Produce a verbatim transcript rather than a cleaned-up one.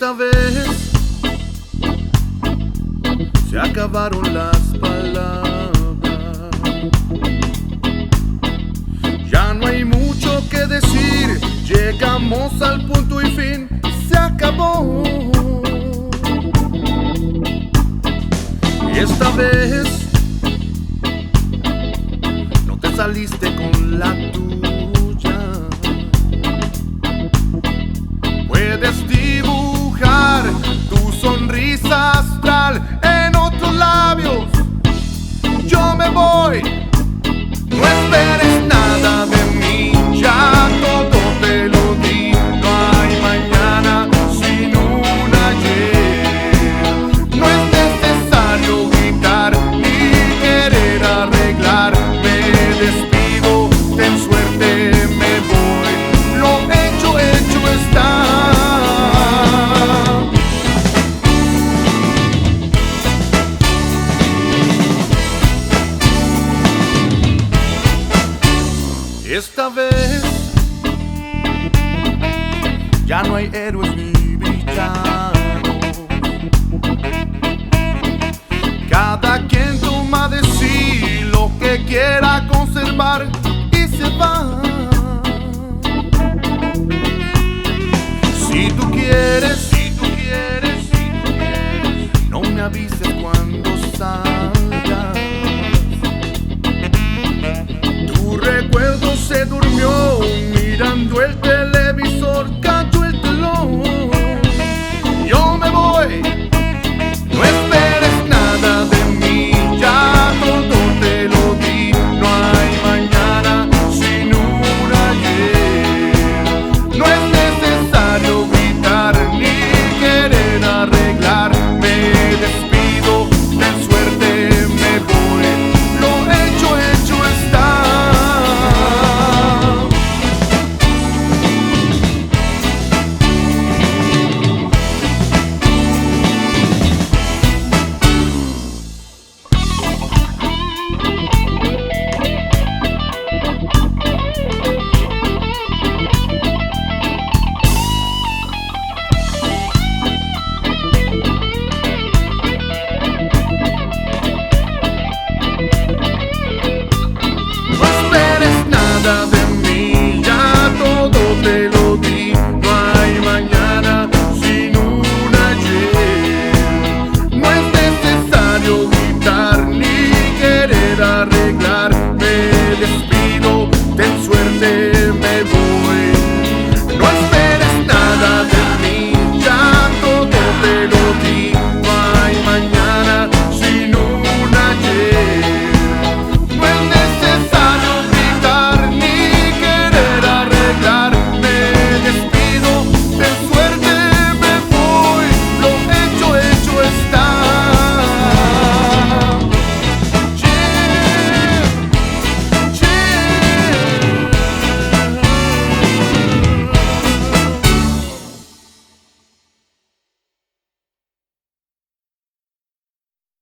Esta vez se acabaron las palabras. Ya no hay mucho que decir. Llegamos al punto y fin. Se acabó. Y esta vez no te saliste con la tuya. Puedes dibujar tu sonrisa astral en otros labios. Yo me voy. No esperes nada de mí. Ya todo te lo di. No hay mañana sin un ayer. No es necesario gritar ni querer arreglar. Me despido, ten suerte, me voy. Lo hecho, hecho está. Esta vez ya no hay héroes ni villanos. Cada quien toma de sí lo que quiera conservar y se va. Si tú quieres, si tú quieres, si tú quieres, no me avises cuando salgas. Tu recuerdo se durmió mirando el teléfono.